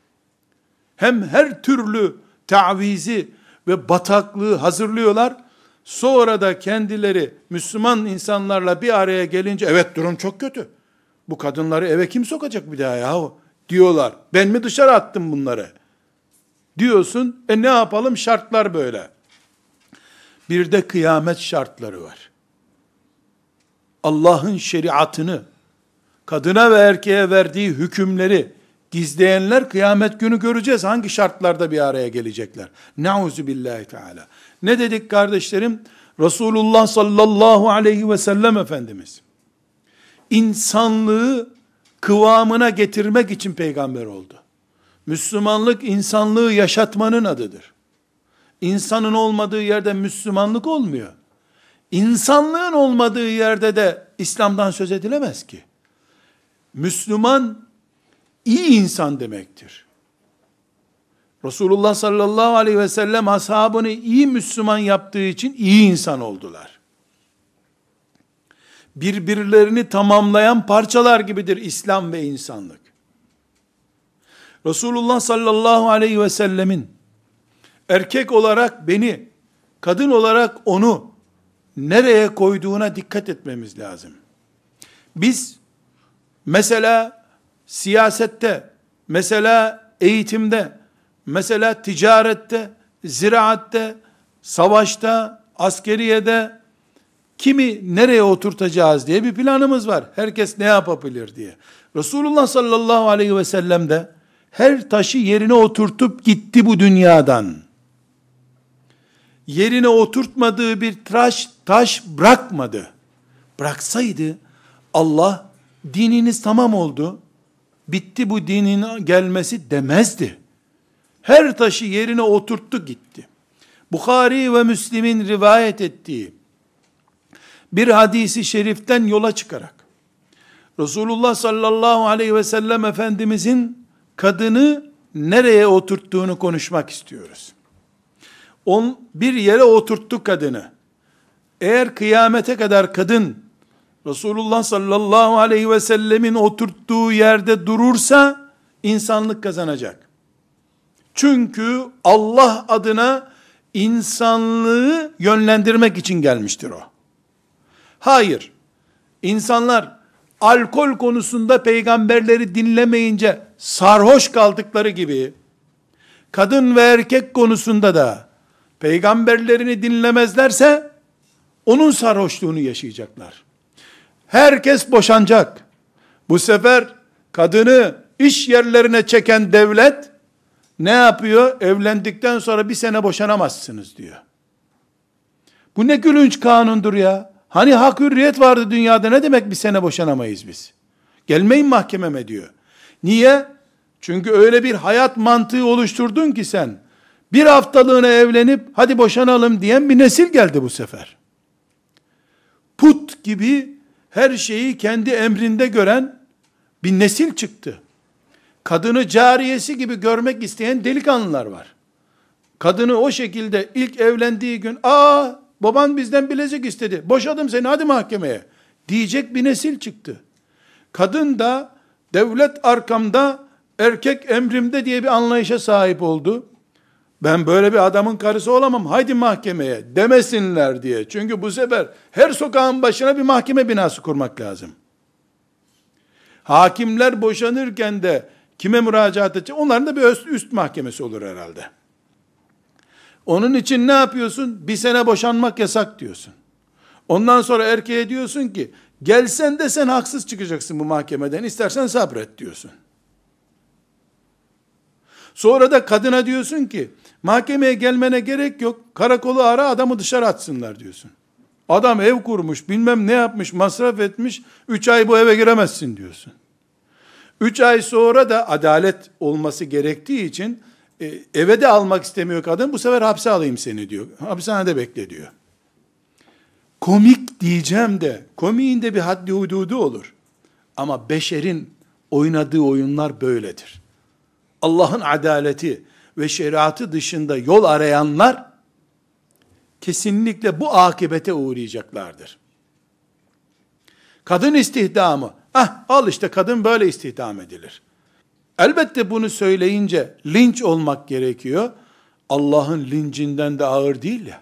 Hem her türlü tavizi ve bataklığı hazırlıyorlar. Sonra da kendileri Müslüman insanlarla bir araya gelince evet durum çok kötü. Bu kadınları eve kim sokacak bir daha yahu diyorlar. Ben mi dışarı attım bunları? Diyorsun. Ne yapalım? Şartlar böyle. Bir de kıyamet şartları var. Allah'ın şeriatını, kadına ve erkeğe verdiği hükümleri gizleyenler kıyamet günü göreceğiz. Hangi şartlarda bir araya gelecekler? Nauzu billahi teala. Ne dedik kardeşlerim? Resulullah sallallahu aleyhi ve sellem Efendimiz insanlığı kıvamına getirmek için peygamber oldu. Müslümanlık insanlığı yaşatmanın adıdır. İnsanın olmadığı yerde Müslümanlık olmuyor. İnsanlığın olmadığı yerde de İslam'dan söz edilemez ki. Müslüman iyi insan demektir. Resulullah sallallahu aleyhi ve sellem ashabını iyi Müslüman yaptığı için iyi insan oldular. Birbirlerini tamamlayan parçalar gibidir İslam ve insanlık. Resulullah sallallahu aleyhi ve sellemin erkek olarak beni, kadın olarak onu nereye koyduğuna dikkat etmemiz lazım. Biz mesela siyasette, mesela eğitimde, mesela ticarette, ziraatte, savaşta, askeriyede kimi nereye oturtacağız diye bir planımız var. Herkes ne yapabilir diye. Resulullah sallallahu aleyhi ve sellem de her taşı yerine oturtup gitti bu dünyadan. Yerine oturtmadığı bir taş bırakmadı. Bıraksaydı Allah dininiz tamam oldu, bitti bu dinin gelmesi demezdi. Her taşı yerine oturttu gitti. Bukhari ve Müslim'in rivayet ettiği bir hadisi şeriften yola çıkarak Resulullah sallallahu aleyhi ve sellem Efendimizin kadını nereye oturttuğunu konuşmak istiyoruz. Bir yere oturttu kadını. Eğer kıyamete kadar kadın Resulullah sallallahu aleyhi ve sellemin oturttuğu yerde durursa insanlık kazanacak. Çünkü Allah adına insanlığı yönlendirmek için gelmiştir o. Hayır, insanlar alkol konusunda peygamberleri dinlemeyince sarhoş kaldıkları gibi, kadın ve erkek konusunda da peygamberlerini dinlemezlerse, onun sarhoşluğunu yaşayacaklar. Herkes boşanacak. Bu sefer kadını iş yerlerine çeken devlet, ne yapıyor? Evlendikten sonra bir sene boşanamazsınız diyor. Bu ne gülünç kanundur ya. Hani hak hürriyet vardı dünyada, ne demek bir sene boşanamayız biz? Gelmeyin mahkememe diyor. Niye? Çünkü öyle bir hayat mantığı oluşturdun ki sen, bir haftalığına evlenip hadi boşanalım diyen bir nesil geldi bu sefer. Put gibi her şeyi kendi emrinde gören bir nesil çıktı. Kadını cariyesi gibi görmek isteyen delikanlılar var. Kadını o şekilde ilk evlendiği gün, baban bizden bilezik istedi, boşadım seni hadi mahkemeye diyecek bir nesil çıktı. Kadın da devlet arkamda, erkek emrimde diye bir anlayışa sahip oldu. Ben böyle bir adamın karısı olamam, haydi mahkemeye demesinler diye. Çünkü bu sefer her sokağın başına bir mahkeme binası kurmak lazım. Hakimler boşanırken de kime müracaat edecek? Onların da bir üst mahkemesi olur herhalde. Onun için ne yapıyorsun? Bir sene boşanmak yasak diyorsun. Ondan sonra erkeğe diyorsun ki, gelsen de sen haksız çıkacaksın bu mahkemeden, istersen sabret diyorsun. Sonra da kadına diyorsun ki, mahkemeye gelmene gerek yok, karakolu ara, adamı dışarı atsınlar diyorsun. Adam ev kurmuş, bilmem ne yapmış, masraf etmiş, 3 ay bu eve giremezsin diyorsun. 3 ay sonra da adalet olması gerektiği için, eve de almak istemiyor kadın, bu sefer hapse alayım seni diyor. Hapishanede bekle diyor. Komik diyeceğim de, komiğin de bir haddi hududu olur. Ama beşerin oynadığı oyunlar böyledir. Allah'ın adaleti ve şeriatı dışında yol arayanlar, kesinlikle bu akibete uğrayacaklardır. Kadın istihdamı, al işte kadın böyle istihdam edilir. Elbette bunu söyleyince linç olmak gerekiyor. Allah'ın lincinden de ağır değil ya.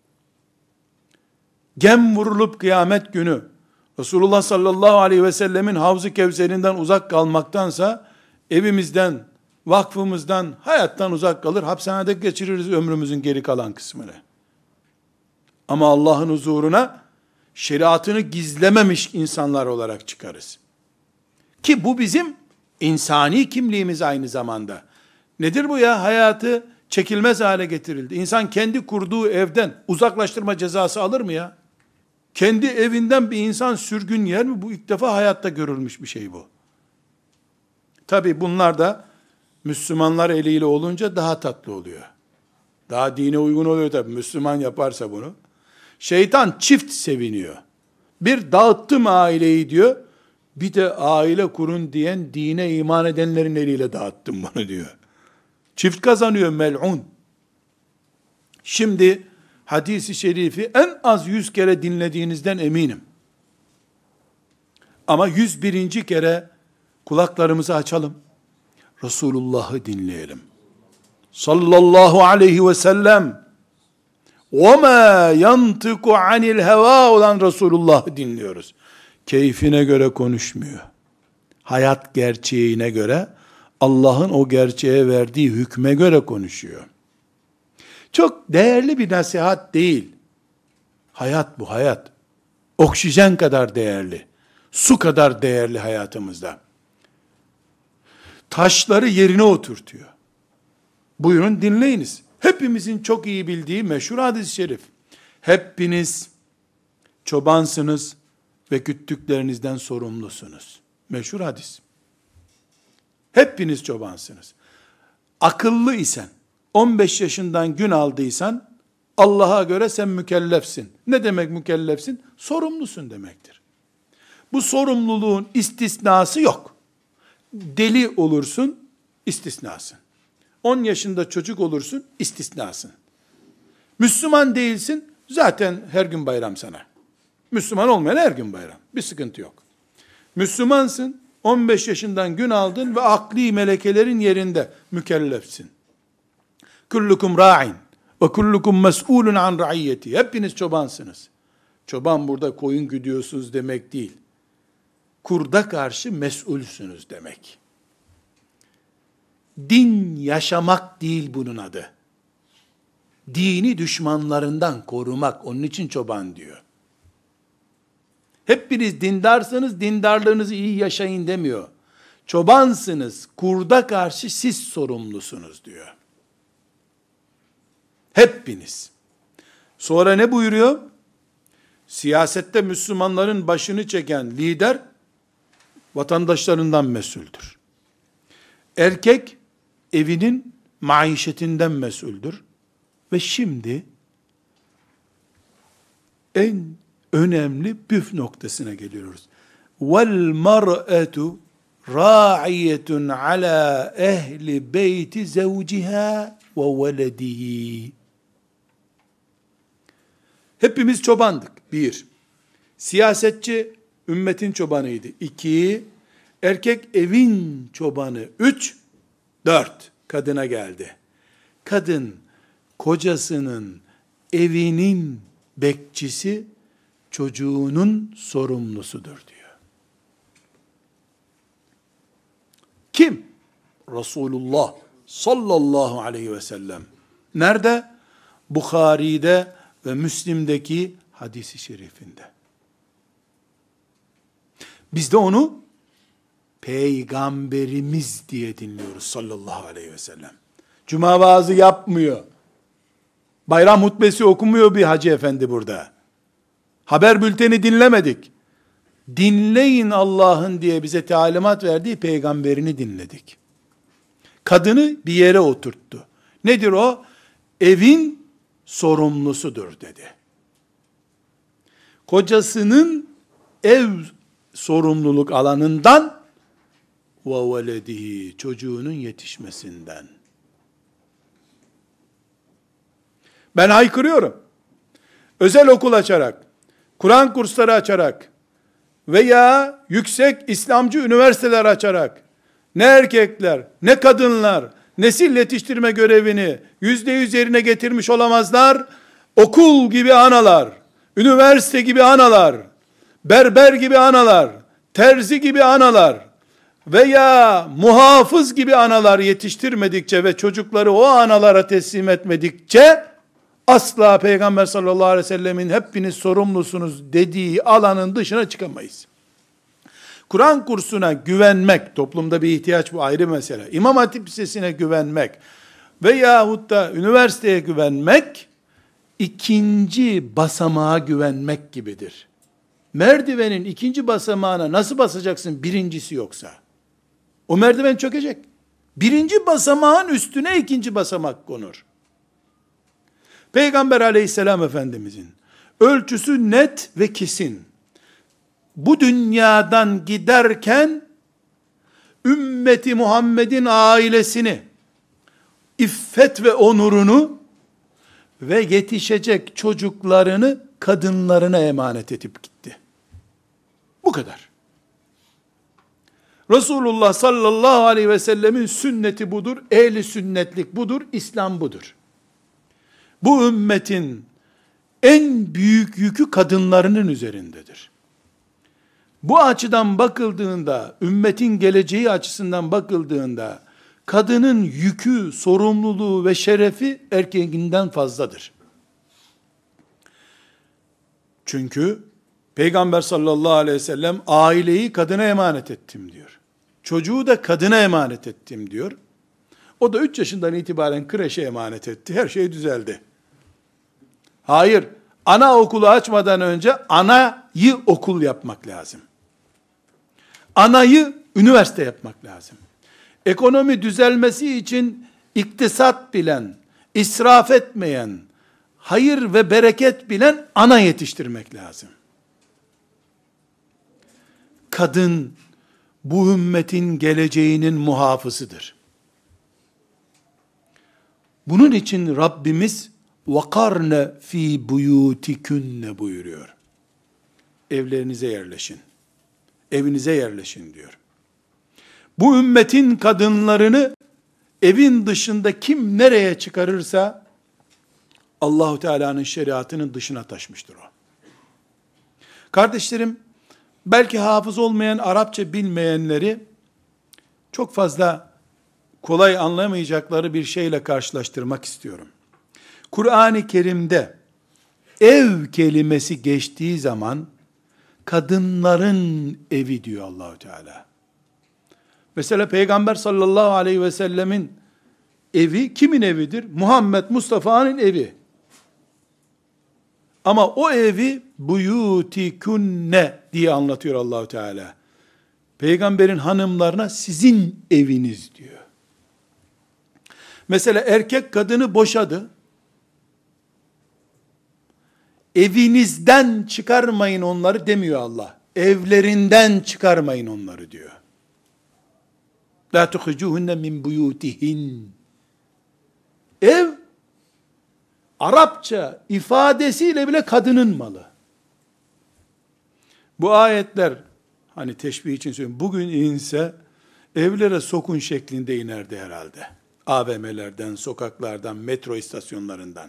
Gem vurulup kıyamet günü Resulullah sallallahu aleyhi ve sellemin Havz-ı Kevser'inden uzak kalmaktansa evimizden, vakfımızdan, hayattan uzak kalır, hapishanede geçiririz ömrümüzün geri kalan kısmını. Ama Allah'ın huzuruna şeriatını gizlememiş insanlar olarak çıkarız. Ki bu bizim insani kimliğimiz aynı zamanda. Nedir bu ya? Hayatı çekilmez hale getirildi. İnsan kendi kurduğu evden uzaklaştırma cezası alır mı ya? Kendi evinden bir insan sürgün yer mi? Bu ilk defa hayatta görülmüş bir şey bu. Tabi bunlar da Müslümanlar eliyle olunca daha tatlı oluyor. Daha dine uygun oluyor tabi. Müslüman yaparsa bunu. Şeytan çift seviniyor. Bir dağıttım aileyi diyor. Bir de aile kurun diyen dine iman edenlerin eliyle dağıttım bunu diyor. Çift kazanıyor mel'un. Şimdi hadisi şerifi en az 100 kere dinlediğinizden eminim. Ama 101. kere kulaklarımızı açalım. Resulullah'ı dinleyelim. Sallallahu aleyhi ve sellem. وَمَا يَنْتِقُ عَنِ الْهَوَا olan Resulullah'ı dinliyoruz. Keyfine göre konuşmuyor. Hayat gerçeğine göre, Allah'ın o gerçeğe verdiği hükme göre konuşuyor. Çok değerli bir nasihat değil. Hayat bu, hayat. Oksijen kadar değerli. Su kadar değerli hayatımızda. Taşları yerine oturtuyor. Buyurun dinleyiniz. Hepimizin çok iyi bildiği meşhur hadis-i şerif. Hepiniz çobansınız ve güttüklerinizden sorumlusunuz. Meşhur hadis. Hepiniz çobansınız. Akıllı isen, 15 yaşından gün aldıysan, Allah'a göre sen mükellefsin. Ne demek mükellefsin? Sorumlusun demektir. Bu sorumluluğun istisnası yok. Deli olursun, istisnasın. 10 yaşında çocuk olursun, istisnasın. Müslüman değilsin, zaten her gün bayram sana. Müslüman olmayan her gün bayram. Bir sıkıntı yok. Müslümansın, 15 yaşından gün aldın ve akli melekelerin yerinde mükellefsin. Kullukum ra'in ve kullukum mes'ulun an ra'iyyeti. Hepiniz çobansınız. Çoban burada koyun güdüyorsunuz demek değil. Kurda karşı mesulsünüz demek. Din yaşamak değil bunun adı. Dini düşmanlarından korumak. Onun için çoban diyor. Hepiniz dindarsanız dindarlığınızı iyi yaşayın demiyor. Çobansınız. Kurda karşı siz sorumlusunuz diyor. Hepiniz. Sonra ne buyuruyor? Siyasette Müslümanların başını çeken lider vatandaşlarından mesuldür. Erkek evinin maişetinden mesuldür. Ve şimdi en önemli püf noktasına geliyoruz. Vel mar'atu ra'iyetun ala ehli beyti zevciha ve veledihi. Hepimiz çobandık. 1. Siyasetçi ümmetin çobanıydı. 2. Erkek evin çobanı. 3. 4. Kadına geldi. Kadın kocasının evinin bekçisi, çocuğunun sorumlusudur diyor. Kim? Resulullah sallallahu aleyhi ve sellem. Nerede? Bukhari'de ve Müslim'deki hadisi şerifinde. Biz de onu Peygamberimiz diye dinliyoruz sallallahu aleyhi ve sellem. Cuma vaazı yapmıyor. Bayram hutbesi okumuyor bir hacı efendi burada. Haber bülteni dinlemedik. Dinleyin Allah'ın diye bize talimat verdiği peygamberini dinledik. Kadını bir yere oturttu. Nedir o? Evin sorumlusudur dedi. Kocasının ev sorumluluk alanından ve veledihi, çocuğunun yetişmesinden. Ben haykırıyorum. Özel okul açarak, Kur'an kursları açarak veya yüksek İslamcı üniversiteler açarak ne erkekler, ne kadınlar nesil yetiştirme görevini %100 yerine getirmiş olamazlar. Okul gibi analar, üniversite gibi analar, berber gibi analar, terzi gibi analar veya muhafız gibi analar yetiştirmedikçe ve çocukları o analara teslim etmedikçe asla Peygamber sallallahu aleyhi ve sellemin hepiniz sorumlusunuz dediği alanın dışına çıkamayız. Kur'an kursuna güvenmek, toplumda bir ihtiyaç, bu ayrı mesele. İmam Hatip Lisesi'ne güvenmek veyahut da üniversiteye güvenmek, ikinci basamağa güvenmek gibidir. Merdivenin ikinci basamağına nasıl basacaksın birincisi yoksa? O merdiven çökecek. Birinci basamağın üstüne ikinci basamak konur. Peygamber aleyhisselam Efendimizin ölçüsü net ve kesin. Bu dünyadan giderken ümmeti Muhammed'in ailesini, iffet ve onurunu ve yetişecek çocuklarını kadınlarına emanet edip gitti. Bu kadar. Resulullah sallallahu aleyhi ve sellemin sünneti budur, ehli sünnetlik budur, İslam budur. Bu ümmetin en büyük yükü kadınlarının üzerindedir. Bu açıdan bakıldığında, ümmetin geleceği açısından bakıldığında, kadının yükü, sorumluluğu ve şerefi erkeğinden fazladır. Çünkü Peygamber sallallahu aleyhi ve sellem aileyi kadına emanet ettim diyor. Çocuğu da kadına emanet ettim diyor. O da 3 yaşından itibaren kreşe emanet etti. Her şey düzeldi. Hayır, anaokulu açmadan önce anayı okul yapmak lazım. Anayı üniversite yapmak lazım. Ekonomi düzelmesi için iktisat bilen, israf etmeyen, hayır ve bereket bilen ana yetiştirmek lazım. Kadın bu ümmetin geleceğinin muhafızıdır. Bunun için Rabbimiz وَقَرْنَ ف۪ي بُيُوتِكُنَّ buyuruyor. Evlerinize yerleşin. Evinize yerleşin diyor. Bu ümmetin kadınlarını evin dışında kim nereye çıkarırsa Allahu Teala'nın şeriatının dışına taşmıştır o. Kardeşlerim, belki hafız olmayan, Arapça bilmeyenleri çok fazla kolay anlamayacakları bir şeyle karşılaştırmak istiyorum. Kur'an-ı Kerim'de ev kelimesi geçtiği zaman kadınların evi diyor Allahu Teala. Mesela Peygamber sallallahu aleyhi ve sellemin evi kimin evidir? Muhammed Mustafa'nın evi. Ama o evi buyutikunne diye anlatıyor Allahu Teala. Peygamberin hanımlarına sizin eviniz diyor. Mesela erkek kadını boşadı. Evinizden çıkarmayın onları demiyor Allah. Evlerinden çıkarmayın onları diyor. La tukhricuhunne min buyutihin. Ev, Arapça ifadesiyle bile kadının malı. Bu ayetler, hani teşbih için söylüyorum, bugün inse evlere sokun şeklinde inerdi herhalde. AVM'lerden, sokaklardan, metro istasyonlarından.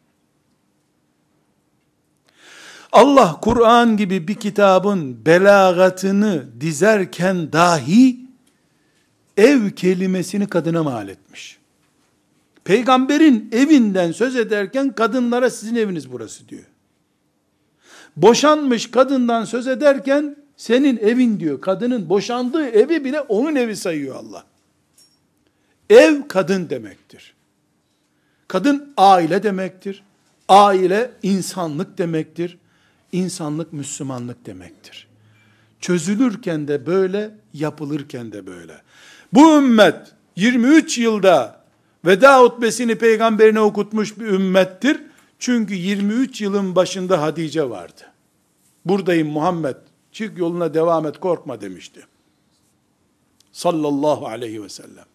Allah Kur'an gibi bir kitabın belagatını dizerken dahi ev kelimesini kadına mal etmiş. Peygamberin evinden söz ederken kadınlara sizin eviniz burası diyor. Boşanmış kadından söz ederken senin evin diyor. Kadının boşandığı evi bile onun evi sayıyor Allah. Ev kadın demektir. Kadın aile demektir. Aile insanlık demektir. İnsanlık Müslümanlık demektir. Çözülürken de böyle, yapılırken de böyle. Bu ümmet 23 yılda veda hutbesini peygamberine okutmuş bir ümmettir. Çünkü 23 yılın başında Hatice vardı. Buradayım Muhammed, çık yoluna devam et, korkma demişti. Sallallahu aleyhi ve sellem.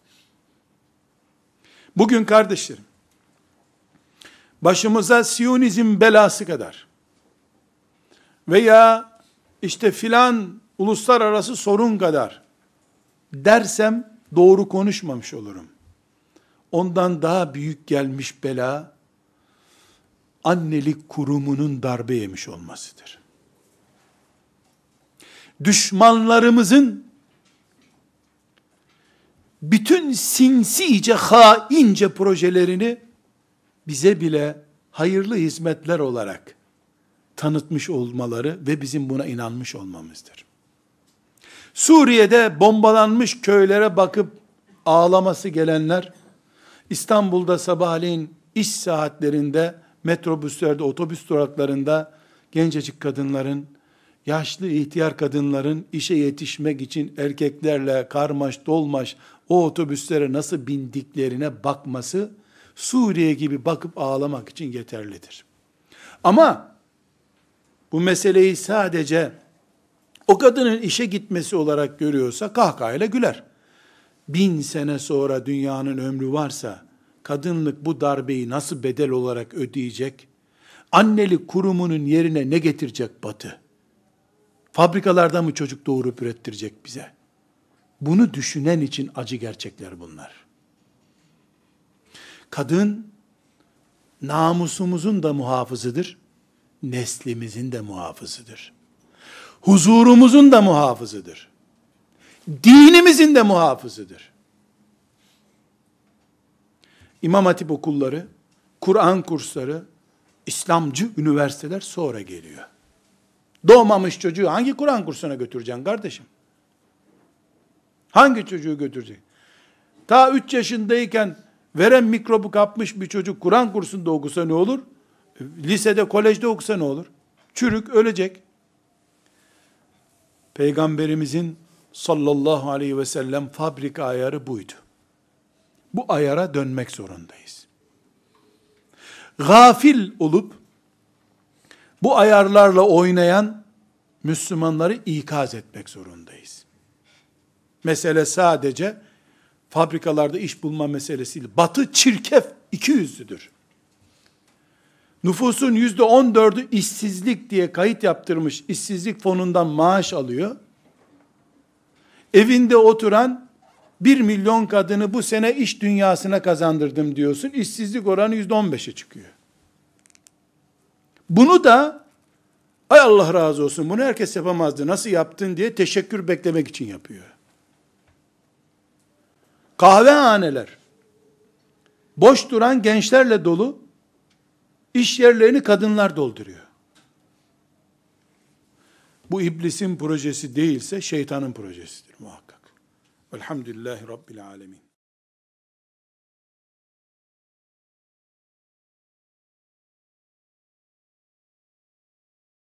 Bugün kardeşlerim, başımıza Siyonizm belası kadar veya işte filan uluslararası sorun kadar dersem doğru konuşmamış olurum. Ondan daha büyük gelmiş bela, annelik kurumunun darbe yemiş olmasıdır. Düşmanlarımızın bütün sinsice, haince projelerini bize bile hayırlı hizmetler olarak tanıtmış olmaları ve bizim buna inanmış olmamızdır. Suriye'de bombalanmış köylere bakıp ağlaması gelenler, İstanbul'da sabahleyin iş saatlerinde, metrobüslerde, otobüs duraklarında gencecik kadınların, yaşlı ihtiyar kadınların işe yetişmek için erkeklerle karmaş dolmaş o otobüslere nasıl bindiklerine bakması, Suriye gibi bakıp ağlamak için yeterlidir. Ama bu meseleyi sadece o kadının işe gitmesi olarak görüyorsa kahkahayla güler. 1000 sene sonra dünyanın ömrü varsa kadınlık bu darbeyi nasıl bedel olarak ödeyecek? Annelik kurumunun yerine ne getirecek Batı? Fabrikalarda mı çocuk doğurup ürettirecek bize? Bunu düşünen için acı gerçekler bunlar. Kadın namusumuzun da muhafızıdır, neslimizin de muhafızıdır. Huzurumuzun da muhafızıdır. Dinimizin de muhafızıdır. İmam Hatip okulları, Kur'an kursları, İslamcı üniversiteler sonra geliyor. Doğmamış çocuğu hangi Kur'an kursuna götüreceksin kardeşim? Hangi çocuğu götüreceksin? Ta 3 yaşındayken verem mikrobu kapmış bir çocuk Kur'an kursunda okusa ne olur? Lisede, kolejde okusa ne olur? Çürük, ölecek. Peygamberimizin sallallahu aleyhi ve sellem fabrika ayarı buydu. Bu ayara dönmek zorundayız. Gafil olup bu ayarlarla oynayan Müslümanları ikaz etmek zorundayız. Mesele sadece fabrikalarda iş bulma meselesi değil. Batı çirkef, ikiyüzlüdür. Nüfusun %14'ü işsizlik diye kayıt yaptırmış, işsizlik fonundan maaş alıyor. Evinde oturan 1 milyon kadını bu sene iş dünyasına kazandırdım diyorsun. İşsizlik oranı %15'e çıkıyor. Bunu da ay Allah razı olsun bunu herkes yapamazdı, nasıl yaptın diye teşekkür beklemek için yapıyor. Kahvehaneler boş duran gençlerle dolu, iş yerlerini kadınlar dolduruyor. Bu iblisin projesi değilse şeytanın projesidir muhakkak. Velhamdülillahi Rabbil alemin.